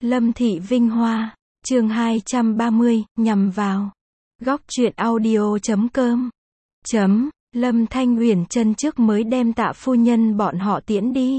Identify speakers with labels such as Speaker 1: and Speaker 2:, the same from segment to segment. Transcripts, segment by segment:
Speaker 1: Lâm Thị Vinh Hoa, chương 230, nhằm vào. Góc truyện audio.com. Lâm Thanh Uyển chân trước mới đem Tạ phu nhân bọn họ tiễn đi.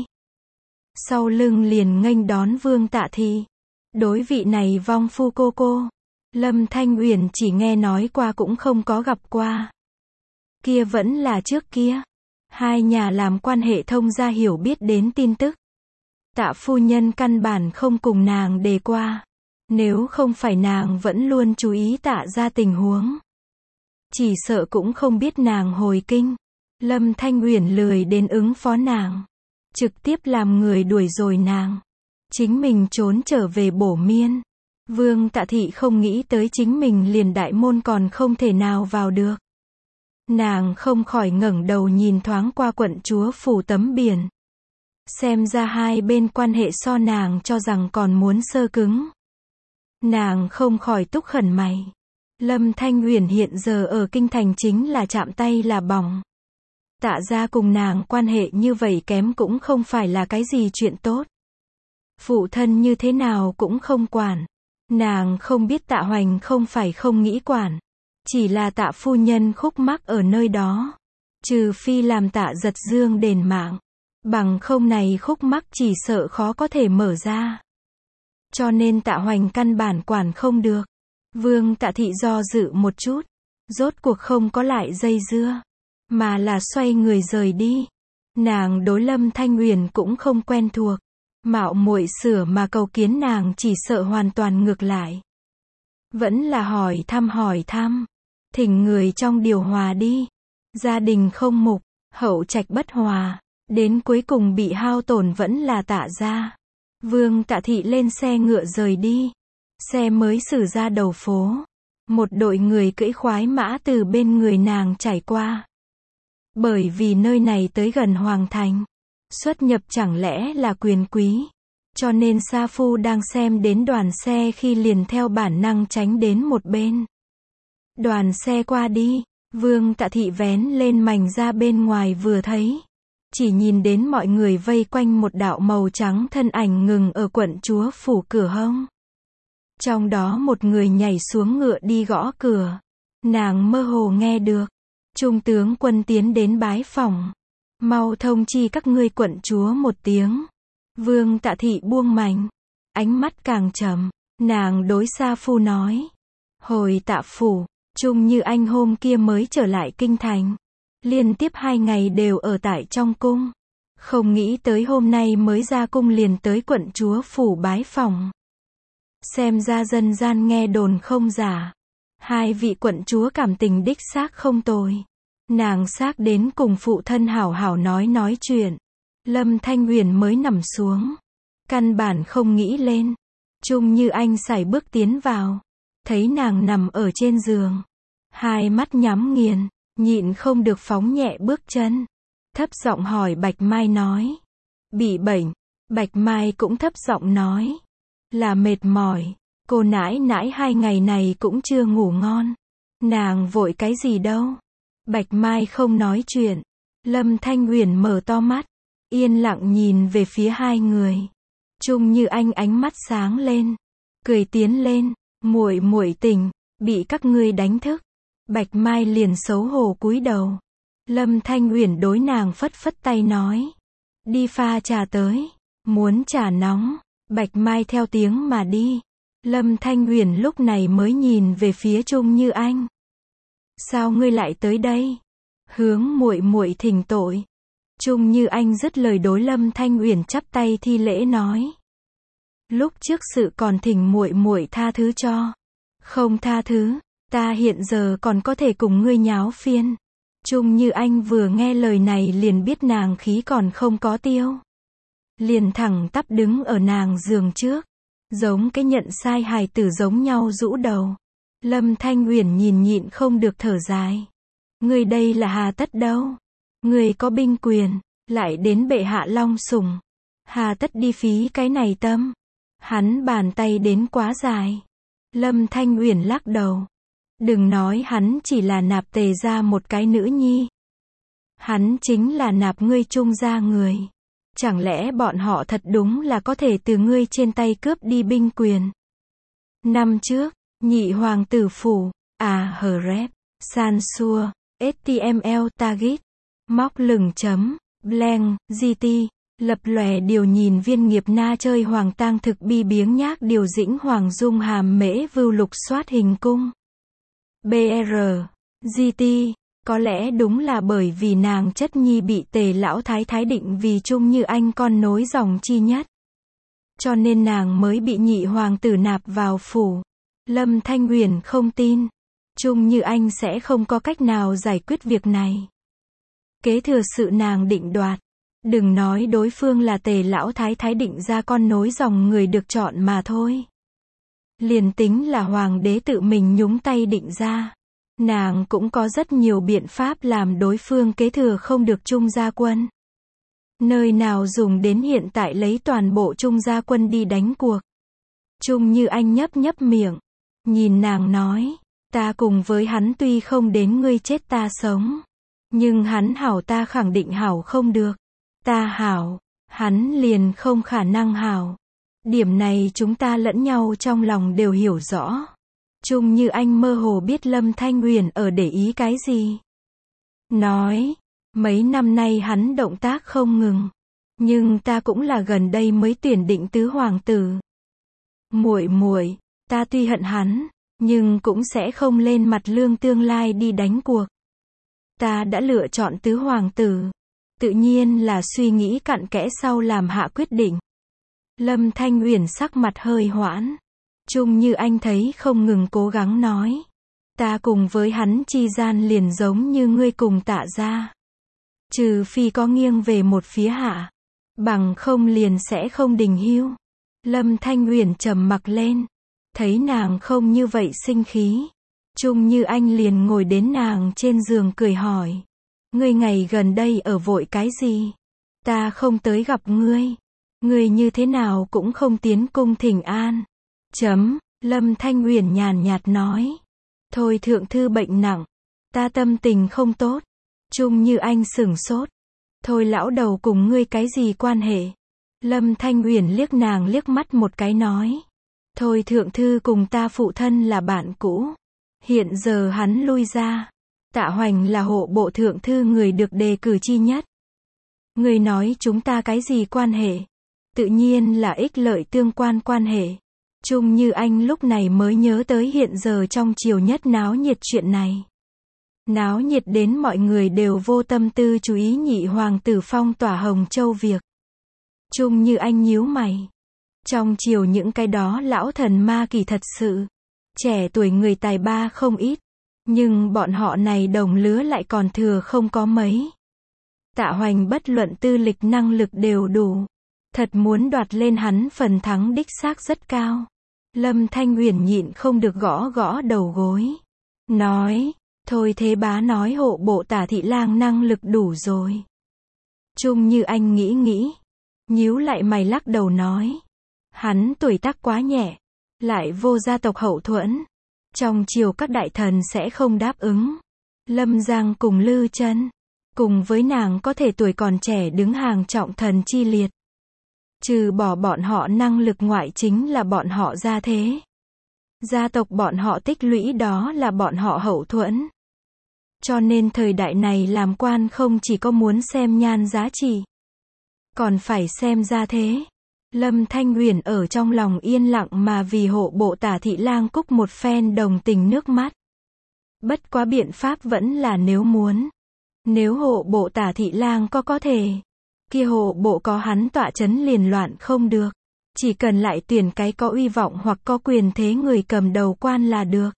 Speaker 1: Sau lưng liền nghênh đón Vương Tạ Thị. Đối vị này vong phu cô, Lâm Thanh Uyển chỉ nghe nói qua cũng không có gặp qua. Kia vẫn là trước kia. Hai nhà làm quan hệ thông gia hiểu biết đến tin tức. Tạ phu nhân căn bản không cùng nàng đề qua. Nếu không phải nàng vẫn luôn chú ý Tạ ra tình huống, chỉ sợ cũng không biết nàng hồi kinh. Lâm Thanh Uyển lười đến ứng phó nàng, trực tiếp làm người đuổi rồi nàng, chính mình trốn trở về Bổ Miên. Vương Tạ Thị không nghĩ tới chính mình liền đại môn còn không thể nào vào được. Nàng không khỏi ngẩng đầu nhìn thoáng qua quận chúa phủ tấm biển. Xem ra hai bên quan hệ so nàng cho rằng còn muốn sơ cứng. Nàng không khỏi túc khẩn mày. Lâm Thanh Uyển hiện giờ ở kinh thành chính là chạm tay là bỏng. Tạ ra cùng nàng quan hệ như vậy kém cũng không phải là cái gì chuyện tốt. Phụ thân như thế nào cũng không quản. Nàng không biết Tạ Hoành không phải không nghĩ quản, chỉ là Tạ phu nhân khúc mắc ở nơi đó. Trừ phi làm Tạ Giật Dương đền mạng, bằng không này khúc mắc chỉ sợ khó có thể mở ra. Cho nên Tạ Hoành căn bản quản không được. Vương Tạ Thị do dự một chút, rốt cuộc không có lại dây dưa, mà là xoay người rời đi. Nàng đối Lâm Thanh Uyển cũng không quen thuộc, mạo muội sửa mà cầu kiến nàng chỉ sợ hoàn toàn ngược lại. Vẫn là hỏi thăm, thỉnh người trong điều hòa đi. Gia đình không mục, hậu trạch bất hòa, đến cuối cùng bị hao tổn vẫn là Tạ gia. Vương Tạ Thị lên xe ngựa rời đi. Xe mới xử ra đầu phố, một đội người cưỡi khoái mã từ bên người nàng trải qua. Bởi vì nơi này tới gần hoàng thành, xuất nhập chẳng lẽ là quyền quý, cho nên sa phu đang xem đến đoàn xe khi liền theo bản năng tránh đến một bên. Đoàn xe qua đi, Vương Tạ Thị vén lên mành ra bên ngoài vừa thấy, chỉ nhìn đến mọi người vây quanh một đạo màu trắng thân ảnh ngừng ở quận chúa phủ cửa hông. Trong đó một người nhảy xuống ngựa đi gõ cửa. Nàng mơ hồ nghe được, trung tướng quân tiến đến bái phỏng, mau thông chi các ngươi quận chúa một tiếng. Vương Tạ Thị buông mành, ánh mắt càng trầm, nàng đối sa phu nói, hồi Tạ phủ, Trung Như Anh hôm kia mới trở lại kinh thành, liên tiếp 2 ngày đều ở tại trong cung, không nghĩ tới hôm nay mới ra cung liền tới quận chúa phủ bái phỏng. Xem ra dân gian nghe đồn không giả, hai vị quận chúa cảm tình đích xác không tồi. Nàng xác đến cùng phụ thân hảo hảo nói chuyện. Lâm Thanh Uyển mới nằm xuống, căn bản không nghĩ lên. Trung Như Anh sải bước tiến vào, thấy nàng nằm ở trên giường, hai mắt nhắm nghiền, nhịn không được phóng nhẹ bước chân, thấp giọng hỏi Bạch Mai nói, bị bệnh. Bạch Mai cũng thấp giọng nói, là mệt mỏi, cô nãi nãi 2 ngày này cũng chưa ngủ ngon. Nàng vội cái gì đâu. Bạch Mai không nói chuyện. Lâm Thanh Uyển mở to mắt, yên lặng nhìn về phía hai người. Trung Như Anh ánh mắt sáng lên, cười tiến lên, muội tỉnh, bị các ngươi đánh thức. Bạch Mai liền xấu hổ cúi đầu. Lâm Thanh Uyển đối nàng phất phất tay nói, đi pha trà tới, muốn trà nóng. Bạch Mai theo tiếng mà đi. Lâm Thanh Uyển lúc này mới nhìn về phía Trung Như Anh. Sao ngươi lại tới đây? Hướng muội thỉnh tội. Trung Như Anh dứt lời đối Lâm Thanh Uyển chắp tay thi lễ nói, lúc trước sự còn thỉnh muội tha thứ cho. Không tha thứ, ta hiện giờ còn có thể cùng ngươi nháo phiên. Trung Như Anh vừa nghe lời này liền biết nàng khí còn không có tiêu, liền thẳng tắp đứng ở nàng giường trước, giống cái nhận sai hài tử giống nhau rũ đầu. Lâm Thanh Uyển nhịn không được thở dài. Ngươi đây là hà tất đâu? Ngươi có binh quyền, lại đến bệ hạ long sủng, hà tất đi phí cái này tâm? Hắn bàn tay đến quá dài. Lâm Thanh Uyển lắc đầu. Đừng nói hắn chỉ là nạp Tề ra một cái nữ nhi. Hắn chính là nạp ngươi Trung gia người. Chẳng lẽ bọn họ thật đúng là có thể từ ngươi trên tay cướp đi binh quyền? Năm trước, nhị hoàng tử phủ, Hrep, Sansua, HTML Tagit, móc lửng chấm, blank, GT, lập lòe điều nhìn viên nghiệp na chơi hoàng tang thực bi biếng nhác điều dĩnh hoàng dung hàm mễ vưu lục soát hình cung. BR, GT, có lẽ đúng là bởi vì nàng chất nhi bị Tề lão thái thái định vì Trung Như Anh con nối dòng chi nhất. Cho nên nàng mới bị nhị hoàng tử nạp vào phủ. Lâm Thanh Uyển không tin. Trung Như Anh sẽ không có cách nào giải quyết việc này. Kế thừa sự nàng định đoạt. Đừng nói đối phương là Tề lão thái thái định ra con nối dòng người được chọn mà thôi. Liền tính là hoàng đế tự mình nhúng tay định ra. Nàng cũng có rất nhiều biện pháp làm đối phương kế thừa không được Trung gia quân. Nơi nào dùng đến hiện tại lấy toàn bộ Trung gia quân đi đánh cuộc. Trung Như Anh nhấp nhấp miệng. Nhìn nàng nói. Ta cùng với hắn tuy không đến ngươi chết ta sống. Nhưng hắn hảo ta khẳng định hảo không được. Ta hảo. Hắn liền không khả năng hảo. Điểm này chúng ta lẫn nhau trong lòng đều hiểu rõ. Trung Như Anh mơ hồ biết Lâm Thanh Uyển ở để ý cái gì. Nói. Mấy năm nay hắn động tác không ngừng. Nhưng ta cũng là gần đây mới tuyển định tứ hoàng tử. Muội muội, ta tuy hận hắn, nhưng cũng sẽ không lên mặt lương tương lai đi đánh cuộc. Ta đã lựa chọn tứ hoàng tử. Tự nhiên là suy nghĩ cặn kẽ sau làm hạ quyết định. Lâm Thanh Uyển sắc mặt hơi hoãn. Trung Như Anh thấy không ngừng cố gắng nói. Ta cùng với hắn chi gian liền giống như ngươi cùng Tạ gia. Trừ phi có nghiêng về một phía hạ. Bằng không liền sẽ không đình hưu. Lâm Thanh Uyển trầm mặc lên. Thấy nàng không như vậy sinh khí. Trung Như Anh liền ngồi đến nàng trên giường cười hỏi. Ngươi ngày gần đây ở vội cái gì? Ta không tới gặp ngươi. Ngươi như thế nào cũng không tiến cung thỉnh an. Lâm Thanh Uyển nhàn nhạt nói. Thôi thượng thư bệnh nặng. Ta tâm tình không tốt. Trung Như Anh sửng sốt. Thôi lão đầu cùng ngươi cái gì quan hệ? Lâm Thanh Uyển liếc nàng liếc mắt một cái nói. Thôi thượng thư cùng ta phụ thân là bạn cũ. Hiện giờ hắn lui ra. Tạ Hoành là hộ bộ thượng thư người được đề cử chi nhất. Ngươi nói chúng ta cái gì quan hệ? Tự nhiên là ích lợi tương quan quan hệ. Trung Như Anh lúc này mới nhớ tới hiện giờ trong triều nhất náo nhiệt chuyện này. Náo nhiệt đến mọi người đều vô tâm tư chú ý nhị hoàng tử phong tỏa Hồng Châu việc. Trung Như Anh nhíu mày. Trong triều những cái đó lão thần ma kỳ thật sự. Trẻ tuổi người tài ba không ít. Nhưng bọn họ này đồng lứa lại còn thừa không có mấy. Tạ Hoành bất luận tư lịch năng lực đều đủ. Thật muốn đoạt lên hắn phần thắng đích xác rất cao. Lâm Thanh Uyển nhịn không được gõ gõ đầu gối. Nói. Thôi thế bá nói hộ bộ Tả thị lang năng lực đủ rồi. Trung Như Anh nghĩ. Nhíu lại mày lắc đầu nói. Hắn tuổi tác quá nhẹ. Lại vô gia tộc hậu thuẫn. Trong triều các đại thần sẽ không đáp ứng. Lâm Giang cùng Lư Chân. Cùng với nàng có thể tuổi còn trẻ đứng hàng trọng thần chi liệt. Trừ bỏ bọn họ năng lực ngoại chính là bọn họ gia thế. Gia tộc bọn họ tích lũy đó là bọn họ hậu thuẫn. Cho nên thời đại này làm quan không chỉ có muốn xem nhan giá trị. Còn phải xem gia thế. Lâm Thanh Uyển ở trong lòng yên lặng mà vì hộ bộ Tả thị lang cúc một phen đồng tình nước mắt. Bất quá biện pháp vẫn là nếu muốn. Nếu hộ bộ Tả thị lang có thể. Kia hộ bộ có hắn tọa chấn liền loạn không được. Chỉ cần lại tuyển cái có uy vọng hoặc có quyền thế người cầm đầu quan là được.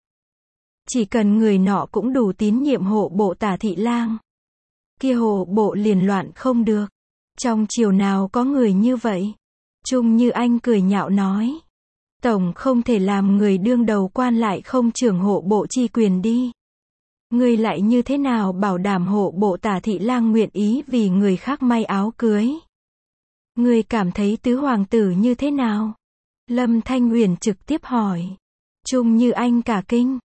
Speaker 1: Chỉ cần người nọ cũng đủ tín nhiệm hộ bộ Tả thị lang. Kia hộ bộ liền loạn không được. Trong triều nào có người như vậy? Trung Như Anh cười nhạo nói. Tổng không thể làm người đương đầu quan lại không trưởng hộ bộ chi quyền đi. Người lại như thế nào bảo đảm hộ bộ Tả thị lang nguyện ý vì người khác may áo cưới? Người cảm thấy tứ hoàng tử như thế nào? Lâm Thanh Uyển trực tiếp hỏi. Trung Như Anh cả kinh.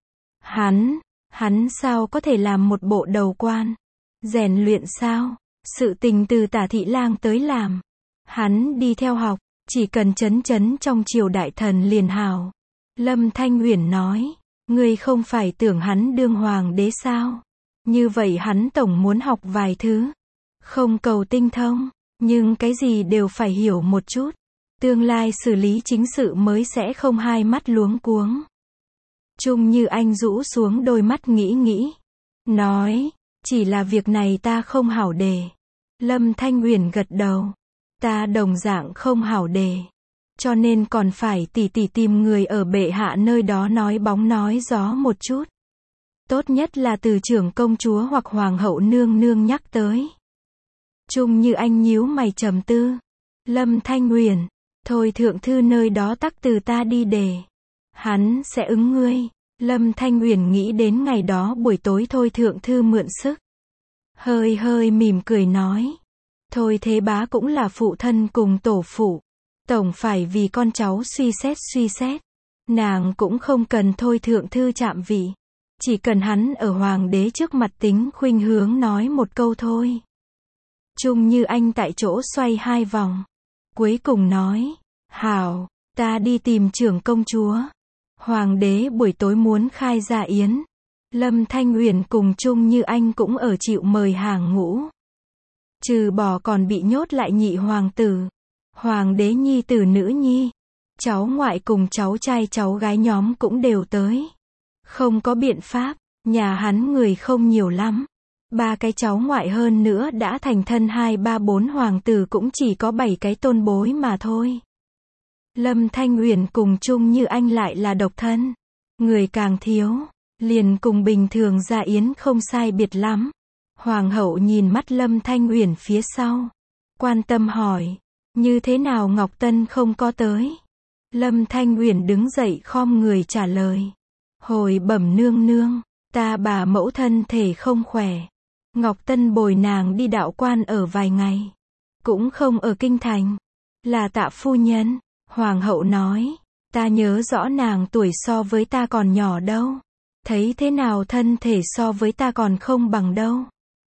Speaker 1: Hắn sao có thể làm một bộ đầu quan? Rèn luyện sao? Sự tình từ Tả thị lang tới làm. Hắn đi theo học, chỉ cần chấn trong triều đại thần liền hảo. Lâm Thanh Uyển nói, ngươi không phải tưởng hắn đương hoàng đế sao? Như vậy hắn tổng muốn học vài thứ. Không cầu tinh thông, nhưng cái gì đều phải hiểu một chút. Tương lai xử lý chính sự mới sẽ không hai mắt luống cuống. Trung Như Anh rũ xuống đôi mắt nghĩ. Nói, chỉ là việc này ta không hảo đề. Lâm Thanh Uyển gật đầu. Ta đồng dạng không hảo đề. Cho nên còn phải tỉ tìm người ở bệ hạ nơi đó nói bóng nói gió một chút. Tốt nhất là từ trưởng công chúa hoặc hoàng hậu nương nương nhắc tới. Trung Như Anh nhíu mày trầm tư. Lâm Thanh Uyển, thôi thượng thư nơi đó tắc từ ta đi đề. Hắn sẽ ứng ngươi. Lâm Thanh Uyển nghĩ đến ngày đó buổi tối thôi thượng thư mượn sức. Hơi mỉm cười nói. Thôi thế bá cũng là phụ thân cùng tổ phụ. Tổng phải vì con cháu suy xét. Nàng cũng không cần thôi thượng thư chạm vị. Chỉ cần hắn ở hoàng đế trước mặt tính khuynh hướng nói một câu thôi. Trung Như Anh tại chỗ xoay 2 vòng. Cuối cùng nói, hảo, ta đi tìm trưởng công chúa. Hoàng đế buổi tối muốn khai gia yến. Lâm Thanh Uyển cùng Trung Như Anh cũng ở chịu mời hàng ngũ. Trừ bỏ còn bị nhốt lại nhị hoàng tử. Hoàng đế nhi tử nữ nhi. Cháu ngoại cùng cháu trai cháu gái nhóm cũng đều tới. Không có biện pháp, nhà hắn người không nhiều lắm. 3 cái cháu ngoại hơn nữa đã thành thân 2, 3, 4 hoàng tử cũng chỉ có 7 cái tôn bối mà thôi. Lâm Thanh Uyển cùng Trung Như Anh lại là độc thân. Người càng thiếu, liền cùng bình thường gia yến không sai biệt lắm. Hoàng hậu nhìn mắt Lâm Thanh Uyển phía sau. Quan tâm hỏi, như thế nào Ngọc Tân không có tới? Lâm Thanh Uyển đứng dậy khom người trả lời. Hồi bẩm nương nương, ta bà mẫu thân thể không khỏe. Ngọc Tân bồi nàng đi đạo quan ở vài ngày. Cũng không ở kinh thành. Là Tạ phu nhân. Hoàng hậu nói, ta nhớ rõ nàng tuổi so với ta còn nhỏ đâu. Thấy thế nào thân thể so với ta còn không bằng đâu.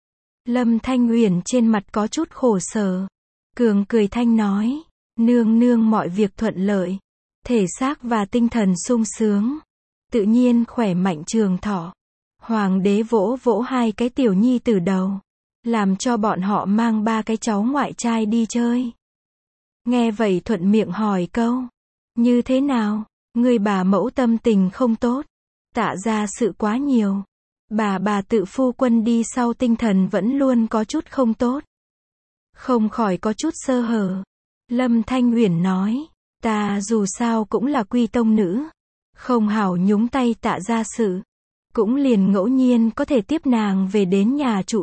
Speaker 1: Lâm Thanh Uyển trên mặt có chút khổ sở. Cường cười thanh nói, nương nương mọi việc thuận lợi. Thể xác và tinh thần sung sướng. Tự nhiên khỏe mạnh trường thọ. Hoàng đế vỗ 2 cái tiểu nhi từ đầu. Làm cho bọn họ mang 3 cái cháu ngoại trai đi chơi. Nghe vậy thuận miệng hỏi câu. Như thế nào? Người bà mẫu tâm tình không tốt. Tạ ra sự quá nhiều. Bà tự phu quân đi sau tinh thần vẫn luôn có chút không tốt. Không khỏi có chút sơ hở. Lâm Thanh Uyển nói. Ta dù sao cũng là quy tông nữ. Không hảo nhúng tay Tạ ra sự. Cũng liền ngẫu nhiên có thể tiếp nàng về đến nhà trụ.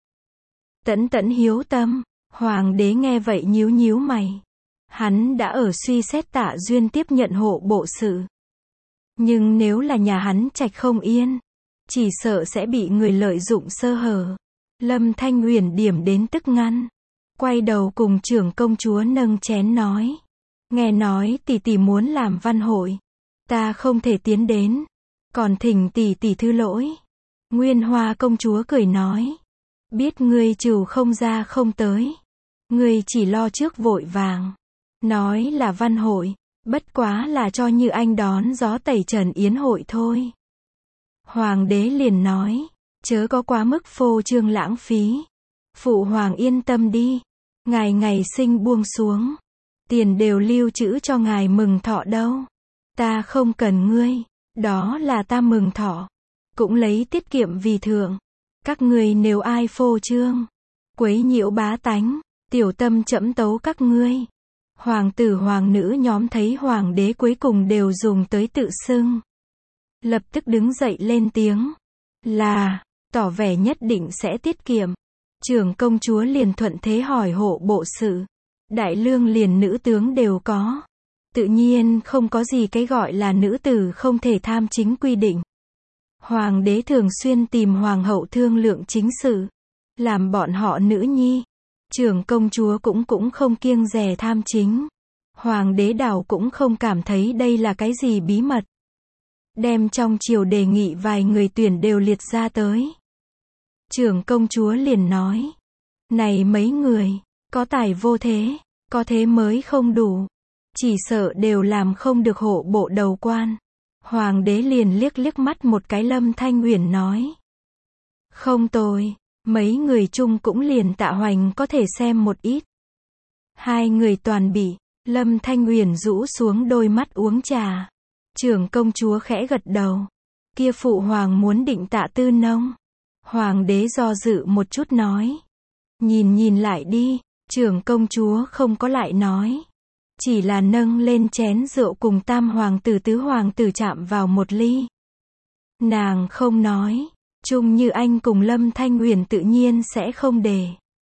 Speaker 1: Tẫn hiếu tâm. Hoàng đế nghe vậy nhíu mày. Hắn đã ở suy xét Tạ Duyên tiếp nhận hộ bộ sự. Nhưng nếu là nhà hắn trạch không yên, chỉ sợ sẽ bị người lợi dụng sơ hở. Lâm Thanh Uyển điểm đến tức ngăn. Quay đầu cùng trưởng công chúa nâng chén nói. Nghe nói tỷ muốn làm văn hội. Ta không thể tiến đến. Còn thỉnh tỷ thứ lỗi. Nguyên Hoa công chúa cười nói. Biết ngươi trừ không ra không tới. Ngươi chỉ lo trước vội vàng. Nói là văn hội. Bất quá là cho Như Anh đón gió tẩy trần yến hội thôi. Hoàng đế liền nói. Chớ có quá mức phô trương lãng phí. Phụ hoàng yên tâm đi. Ngài ngày sinh buông xuống. Tiền đều lưu trữ cho ngài mừng thọ đâu. Ta không cần ngươi. Đó là ta mừng thọ. Cũng lấy tiết kiệm vì thượng. Các ngươi nếu ai phô trương, quấy nhiễu bá tánh, tiểu tâm trẫm tấu các ngươi. Hoàng tử hoàng nữ nhóm thấy hoàng đế cuối cùng đều dùng tới tự xưng. Lập tức đứng dậy lên tiếng. Là, tỏ vẻ nhất định sẽ tiết kiệm. Trưởng công chúa liền thuận thế hỏi hộ bộ sự. Đại lương liền nữ tướng đều có. Tự nhiên không có gì cái gọi là nữ tử không thể tham chính quy định. Hoàng đế thường xuyên tìm hoàng hậu thương lượng chính sự. Làm bọn họ nữ nhi. Trưởng công chúa cũng không kiêng dè tham chính. Hoàng đế đảo cũng không cảm thấy đây là cái gì bí mật. Đem trong triều đề nghị vài người tuyển đều liệt ra tới. Trưởng công chúa liền nói. Này mấy người, có tài vô thế, Có thế mới không đủ. Chỉ sợ đều làm không được hộ bộ đầu quan. Hoàng đế liền liếc liếc mắt một cái Lâm Thanh Uyển nói. Không tồi, mấy người chung cũng liền Tạ Hoành có thể xem một ít. Hai người toàn bị, Lâm Thanh Uyển rũ xuống đôi mắt uống trà. Trưởng công chúa khẽ gật đầu. Kia phụ hoàng muốn định Tạ Tư Nông. Hoàng đế do dự một chút nói. Nhìn lại đi, trưởng công chúa không có lại nói. Chỉ là nâng lên chén rượu cùng tam hoàng tử tứ hoàng tử chạm vào một ly. Nàng không nói. Chung Như Anh cùng Lâm Thanh Uyển tự nhiên sẽ không để.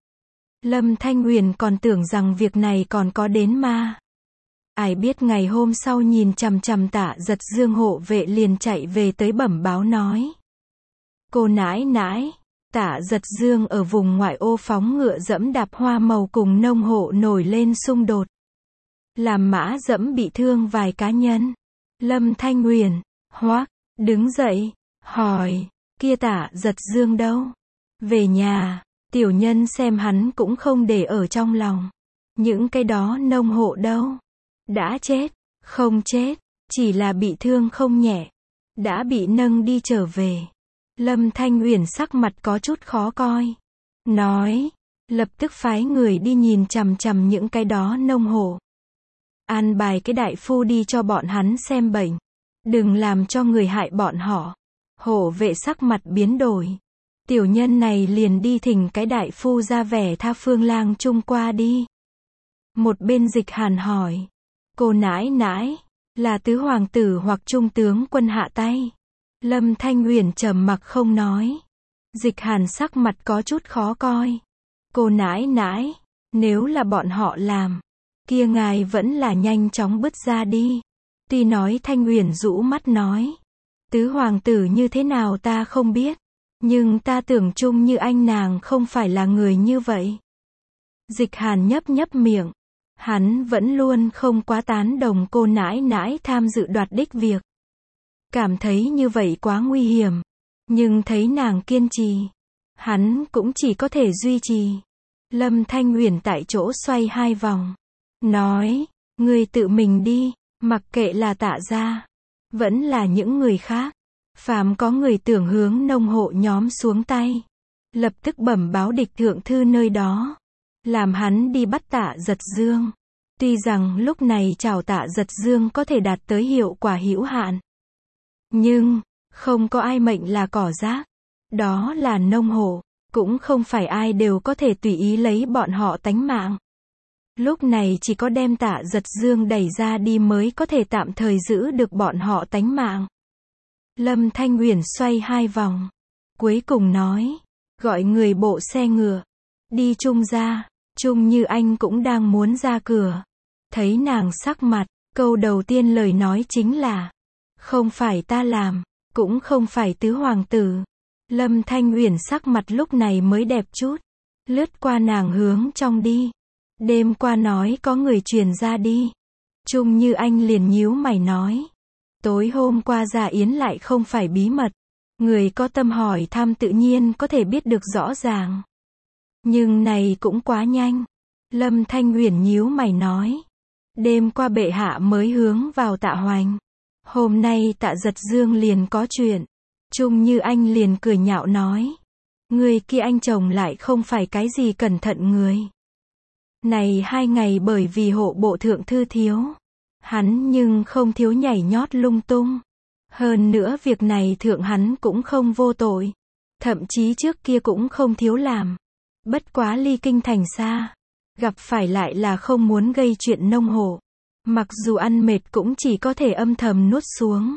Speaker 1: Lâm Thanh Uyển còn tưởng rằng việc này còn có đến ma. Ai biết ngày hôm sau nhìn chằm chằm Tạ Giật Dương hộ vệ liền chạy về tới bẩm báo nói. Cô nãi nãi, Tạ Giật Dương ở vùng ngoại ô phóng ngựa dẫm đạp hoa màu cùng nông hộ nổi lên xung đột. Làm mã dẫm bị thương vài cá nhân. Lâm Thanh Uyển, hoắc, đứng dậy, hỏi, kia Tạ Giật Dương đâu? Về nhà, tiểu nhân xem hắn cũng không để ở trong lòng. Những cái đó nông hộ đâu? Đã chết, không chết, chỉ là bị thương không nhẹ. Đã bị nâng đi trở về. Lâm Thanh Uyển sắc mặt có chút khó coi. Nói, lập tức phái người đi nhìn chằm chằm những cái đó nông hộ. An bài cái đại phu đi cho bọn hắn xem bệnh. Đừng làm cho người hại bọn họ. Hộ vệ sắc mặt biến đổi. Tiểu nhân này liền đi thỉnh cái đại phu ra vẻ tha phương lang trung qua đi. Một bên Dịch Hàn hỏi. Cô nãi nãi, là tứ hoàng tử hoặc trung tướng quân hạ tay. Lâm Thanh Uyển trầm mặc không nói. Dịch Hàn sắc mặt có chút khó coi. Cô nãi nãi, nếu là bọn họ làm, kia ngài vẫn là nhanh chóng bứt ra đi. Tuy nói Thanh Uyển rũ mắt nói. Tứ hoàng tử như thế nào ta không biết. Nhưng ta tưởng Chung Như Anh nàng không phải là người như vậy. Dịch Hàn nhấp miệng. Hắn vẫn luôn không quá tán đồng cô nãi nãi tham dự đoạt đích việc. Cảm thấy như vậy quá nguy hiểm. Nhưng thấy nàng kiên trì. Hắn cũng chỉ có thể duy trì. Lâm Thanh Uyển tại chỗ xoay hai vòng. Nói, ngươi tự mình đi, mặc kệ là Tạ gia, vẫn là những người khác. Phàm có người tưởng hướng nông hộ nhóm xuống tay. Lập tức bẩm báo địch thượng thư nơi đó. Làm hắn đi bắt Tạ Giật Dương. Tuy rằng lúc này trảo Tạ Giật Dương có thể đạt tới hiệu quả hữu hạn. Nhưng, không có ai mệnh là cỏ rác. Đó là nông hộ. Cũng không phải ai đều có thể tùy ý lấy bọn họ tánh mạng. Lúc này chỉ có đem Tạ Giật Dương đẩy ra đi mới có thể tạm thời giữ được bọn họ tánh mạng. Lâm Thanh Uyển xoay hai vòng. Cuối cùng nói. Gọi người bộ xe ngựa. Đi Chung ra. Chung Như Anh cũng đang muốn ra cửa. Thấy nàng sắc mặt. Câu đầu tiên lời nói chính là. Không phải ta làm. Cũng không phải tứ hoàng tử. Lâm Thanh Uyển sắc mặt lúc này mới đẹp chút. Lướt qua nàng hướng trong đi. Đêm qua nói có người truyền ra đi. Chung Như Anh liền nhíu mày nói. Tối hôm qua Gia Yến lại không phải bí mật. Người có tâm hỏi thăm tự nhiên có thể biết được rõ ràng. Nhưng này cũng quá nhanh. Lâm Thanh Uyển nhíu mày nói. Đêm qua bệ hạ mới hướng vào Tạ Hoành. Hôm nay Tạ Giật Dương liền có chuyện. Chung Như Anh liền cười nhạo nói. Người kia anh chồng lại không phải cái gì cẩn thận người. Này 2 ngày bởi vì hộ bộ thượng thư thiếu. Hắn nhưng không thiếu nhảy nhót lung tung. Hơn nữa việc này thượng hắn cũng không vô tội. Thậm chí trước kia cũng không thiếu làm. Bất quá ly kinh thành xa. Gặp phải lại là không muốn gây chuyện nông hộ. Mặc dù ăn mệt cũng chỉ có thể âm thầm nuốt xuống.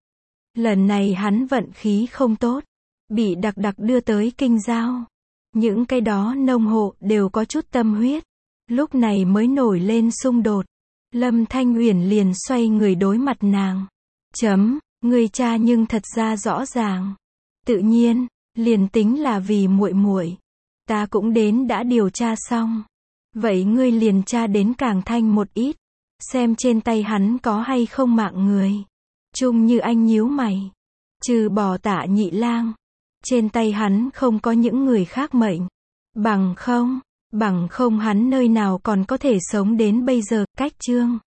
Speaker 1: Lần này hắn vận khí không tốt. Bị đặc đưa tới kinh giao. Những cái đó nông hộ đều có chút tâm huyết. Lúc này mới nổi lên xung đột. Lâm Thanh Uyển liền xoay người đối mặt nàng. Người cha nhưng thật ra rõ ràng. Tự nhiên, liền tính là vì muội muội, ta cũng đến đã điều tra xong. Vậy ngươi liền tra đến càng thanh một ít. Xem trên tay hắn có hay không mạng người. Chung Như Anh nhíu mày. Trừ bỏ Tạ Nhị Lang. Trên tay hắn không có những người khác mệnh. Bằng không, bằng không hắn nơi nào còn có thể sống đến bây giờ, cách chương